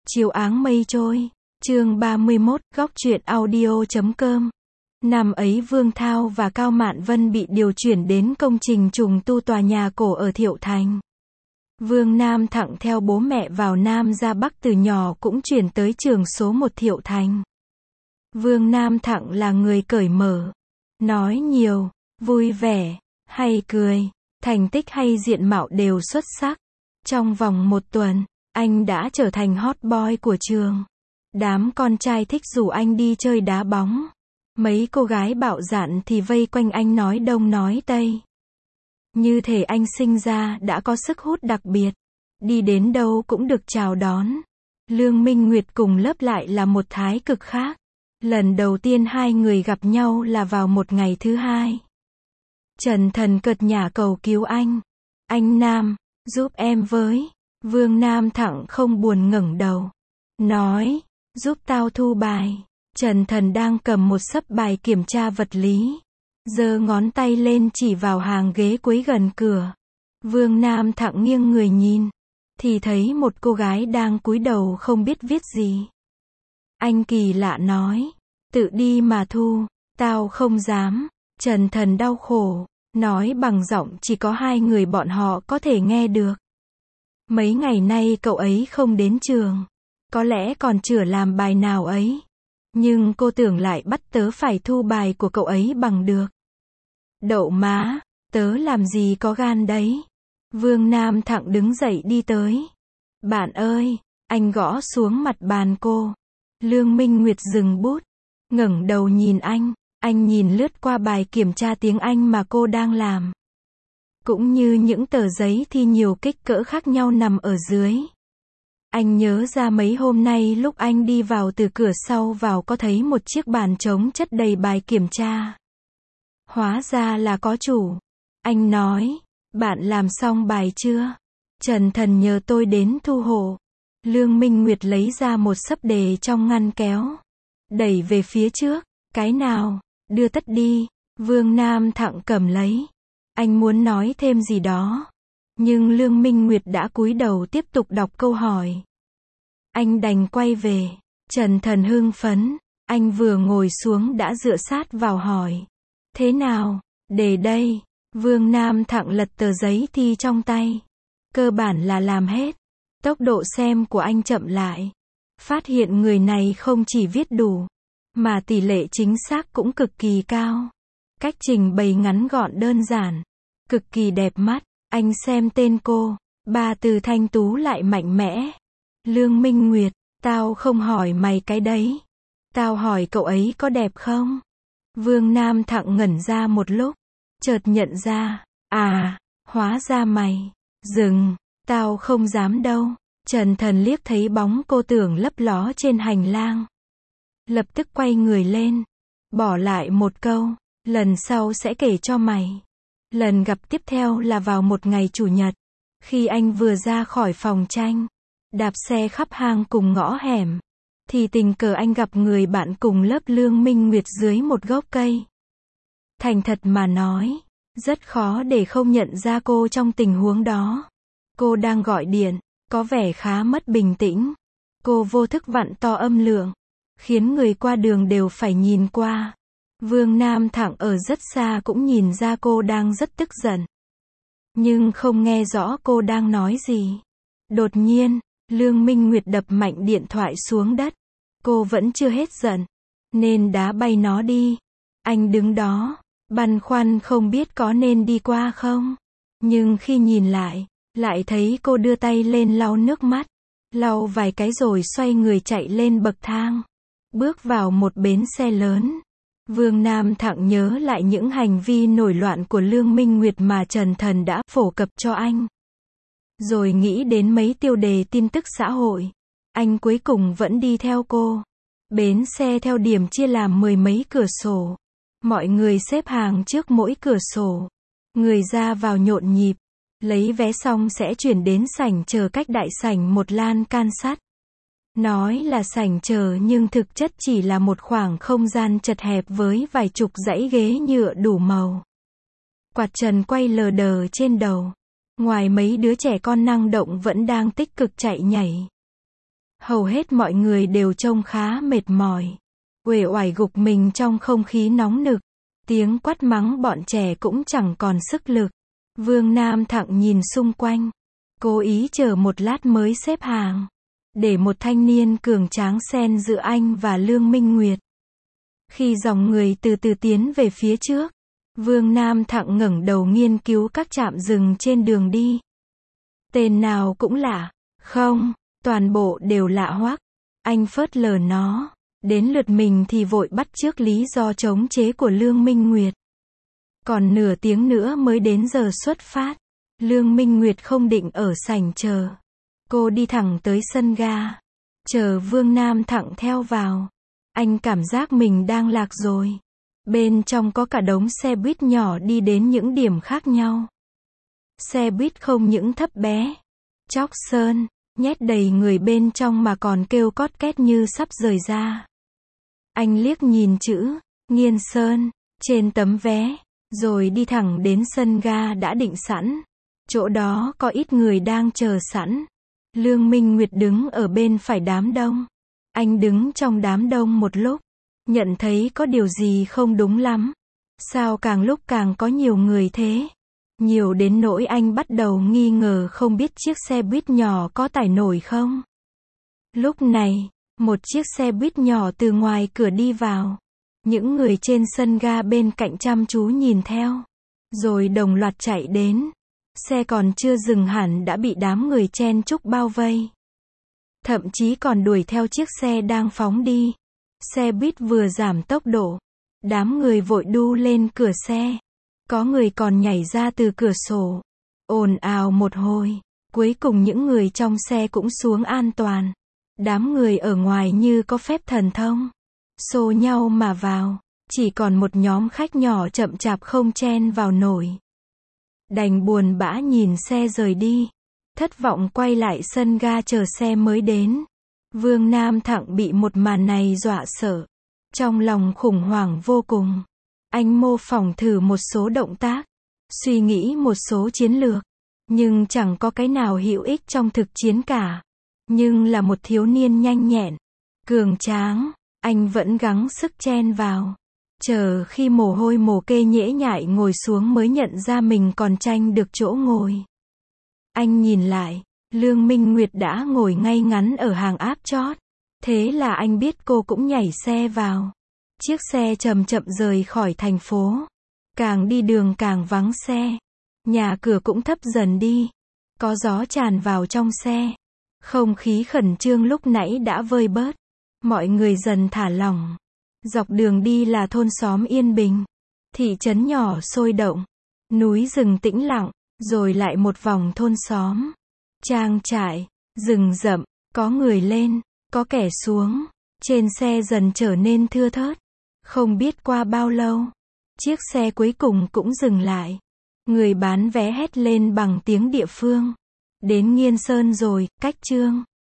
Chiều áng mây trôi. Chương 31, góc truyện audio.com. Năm ấy Vương Thao và Cao Mạn Vân bị điều chuyển đến công trình trùng tu tòa nhà cổ ở Thiệu Thành. Vương Nam Thặng theo bố mẹ vào Nam ra Bắc từ nhỏ cũng chuyển tới trường số 1 Thiệu Thành. Vương Nam Thặng là người cởi mở, nói nhiều, vui vẻ, hay cười, thành tích hay diện mạo đều xuất sắc. Trong vòng 1 tuần, anh đã trở thành hot boy của trường. Đám con trai thích rủ anh đi chơi đá bóng. Mấy cô gái bạo dạn thì vây quanh anh nói đông nói tây. Như thể anh sinh ra đã có sức hút đặc biệt. Đi đến đâu cũng được chào đón. Lương Minh Nguyệt cùng lớp lại là một thái cực khác. Lần đầu tiên hai người gặp nhau là vào một ngày thứ hai. Trần Thần cợt nhả cầu cứu anh. Anh Nam, giúp em với. Vương Nam Thặng không buồn ngẩng đầu. Nói, giúp tao thu bài. Trần Thần đang cầm một xấp bài kiểm tra vật lý. Giơ ngón tay lên chỉ vào hàng ghế cuối gần cửa. Vương Nam Thặng nghiêng người nhìn. Thì thấy một cô gái đang cúi đầu không biết viết gì. Anh kỳ lạ nói. Tự đi mà thu. Tao không dám. Trần Thần đau khổ. Nói bằng giọng chỉ có hai người bọn họ có thể nghe được. Mấy ngày nay cậu ấy không đến trường. Có lẽ còn chưa làm bài nào ấy. Nhưng cô tưởng lại bắt tớ phải thu bài của cậu ấy bằng được. Đậu má, tớ làm gì có gan đấy. Vương Nam Thặng đứng dậy đi tới. Bạn ơi, anh gõ xuống mặt bàn cô. Lương Minh Nguyệt dừng bút, ngẩng đầu nhìn anh nhìn lướt qua bài kiểm tra tiếng Anh mà cô đang làm. Cũng như những tờ giấy thi nhiều kích cỡ khác nhau nằm ở dưới. Anh nhớ ra mấy hôm nay lúc anh đi vào từ cửa sau vào có thấy một chiếc bàn trống chất đầy bài kiểm tra. Hóa ra là có chủ. Anh nói, bạn làm xong bài chưa? Trần Thần nhờ tôi đến thu hộ. Lương Minh Nguyệt lấy ra một xấp đề trong ngăn kéo. Đẩy về phía trước. Cái nào? Đưa tất đi. Vương Nam Thặng cầm lấy. Anh muốn nói thêm gì đó. Nhưng Lương Minh Nguyệt đã cúi đầu tiếp tục đọc câu hỏi. Anh đành quay về. Trần Thần hưng phấn. Anh vừa ngồi xuống đã dựa sát vào hỏi. Thế nào? Đề đây. Vương Nam Thặng lật tờ giấy thi trong tay. Cơ bản là làm hết. Tốc độ xem của anh chậm lại. Phát hiện người này không chỉ viết đủ, mà tỷ lệ chính xác cũng cực kỳ cao. Cách trình bày ngắn gọn đơn giản. Cực kỳ đẹp mắt. Anh xem tên cô. 3 từ thanh tú lại mạnh mẽ. Lương Minh Nguyệt, tao không hỏi mày cái đấy. Tao hỏi cậu ấy có đẹp không? Vương Nam Thặng ngẩn ra một lúc. Chợt nhận ra. À, hóa ra mày. Dừng, tao không dám đâu. Trần Thần liếc thấy bóng cô tưởng lấp ló trên hành lang. Lập tức quay người lên. Bỏ lại một câu. Lần sau sẽ kể cho mày. Lần gặp tiếp theo là vào một ngày chủ nhật. Khi anh vừa ra khỏi phòng tranh. Đạp xe khắp hang cùng ngõ hẻm. Thì tình cờ anh gặp người bạn cùng lớp Lương Minh Nguyệt dưới một gốc cây. Thành thật mà nói. Rất khó để không nhận ra cô trong tình huống đó. Cô đang gọi điện. Có vẻ khá mất bình tĩnh. Cô vô thức vặn to âm lượng. Khiến người qua đường đều phải nhìn qua. Vương Nam Thặng ở rất xa cũng nhìn ra cô đang rất tức giận. Nhưng không nghe rõ cô đang nói gì. Đột nhiên, Lương Minh Nguyệt đập mạnh điện thoại xuống đất. Cô vẫn chưa hết giận. Nên đá bay nó đi. Anh đứng đó. Băn khoăn không biết có nên đi qua không. Nhưng khi nhìn lại thấy cô đưa tay lên lau nước mắt. Lau vài cái rồi xoay người chạy lên bậc thang. Bước vào một bến xe lớn. Vương Nam Thặng nhớ lại những hành vi nổi loạn của Lương Minh Nguyệt mà Trần Thần đã phổ cập cho anh. Rồi nghĩ đến mấy tiêu đề tin tức xã hội. Anh cuối cùng vẫn đi theo cô. Bến xe theo điểm chia làm 10 mấy cửa sổ. Mọi người xếp hàng trước mỗi cửa sổ. Người ra vào nhộn nhịp. Lấy vé xong sẽ chuyển đến sảnh chờ cách đại sảnh một lan can sắt. Nói là sảnh chờ nhưng thực chất chỉ là một khoảng không gian chật hẹp với vài chục dãy ghế nhựa đủ màu. Quạt trần quay lờ đờ trên đầu. Ngoài mấy đứa trẻ con năng động vẫn đang tích cực chạy nhảy. Hầu hết mọi người đều trông khá mệt mỏi, uể oải gục mình trong không khí nóng nực. Tiếng quát mắng bọn trẻ cũng chẳng còn sức lực. Vương Nam Thặng nhìn xung quanh, cố ý chờ một lát mới xếp hàng, để một thanh niên cường tráng xen giữa anh và Lương Minh Nguyệt. Khi dòng người từ từ tiến về phía trước, Vương Nam Thặng ngẩng đầu nghiên cứu các trạm dừng trên đường đi. Tên nào cũng lạ, không, toàn bộ đều lạ hoắc. Anh phớt lờ nó, đến lượt mình thì vội bắt chước lý do chống chế của Lương Minh Nguyệt. Còn nửa tiếng nữa mới đến giờ xuất phát. Lương Minh Nguyệt không định ở sảnh chờ. Cô đi thẳng tới sân ga, chờ Vương Nam Thặng theo vào. Anh cảm giác mình đang lạc rồi. Bên trong có cả đống xe buýt nhỏ đi đến những điểm khác nhau. Xe buýt không những thấp bé, chóc sơn, nhét đầy người bên trong mà còn kêu cót két như sắp rời ra. Anh liếc nhìn chữ Nghiên Sơn trên tấm vé, rồi đi thẳng đến sân ga đã định sẵn. Chỗ đó có ít người đang chờ sẵn. Lương Minh Nguyệt đứng ở bên phải đám đông. Anh đứng trong đám đông một lúc, nhận thấy có điều gì không đúng lắm. Sao càng lúc càng có nhiều người thế? Nhiều đến nỗi anh bắt đầu nghi ngờ không biết chiếc xe buýt nhỏ có tải nổi không. Lúc này, một chiếc xe buýt nhỏ từ ngoài cửa đi vào. Những người trên sân ga bên cạnh chăm chú nhìn theo, rồi đồng loạt chạy đến. Xe còn chưa dừng hẳn đã bị đám người chen chúc bao vây. Thậm chí còn đuổi theo chiếc xe đang phóng đi. Xe buýt vừa giảm tốc độ, đám người vội đu lên cửa xe. Có người còn nhảy ra từ cửa sổ. Ồn ào một hồi, cuối cùng những người trong xe cũng xuống an toàn. Đám người ở ngoài như có phép thần thông, xô nhau mà vào. Chỉ còn một nhóm khách nhỏ chậm chạp không chen vào nổi. Đành buồn bã nhìn xe rời đi. Thất vọng quay lại sân ga chờ xe mới đến. Vương Nam Thặng bị một màn này dọa sợ. Trong lòng khủng hoảng vô cùng. Anh mô phỏng thử một số động tác, suy nghĩ một số chiến lược, nhưng chẳng có cái nào hữu ích trong thực chiến cả. Nhưng là một thiếu niên nhanh nhẹn, cường tráng, anh vẫn gắng sức chen vào. Chờ khi mồ hôi mồ kê nhễ nhại ngồi xuống mới nhận ra mình còn tranh được chỗ ngồi. Anh nhìn lại, Lương Minh Nguyệt đã ngồi ngay ngắn ở hàng áp chót. Thế là anh biết cô cũng nhảy xe vào. Chiếc xe chậm chậm rời khỏi thành phố. Càng đi đường càng vắng xe. Nhà cửa cũng thấp dần đi. Có gió tràn vào trong xe. Không khí khẩn trương lúc nãy đã vơi bớt. Mọi người dần thả lỏng. Dọc đường đi là thôn xóm yên bình. Thị trấn nhỏ sôi động. Núi rừng tĩnh lặng. Rồi lại một vòng thôn xóm. Trang trại, rừng rậm, có người lên, có kẻ xuống. Trên xe dần trở nên thưa thớt. Không biết qua bao lâu, chiếc xe cuối cùng cũng dừng lại. Người bán vé hét lên bằng tiếng địa phương. Đến Nghiên Sơn rồi, cách Chương.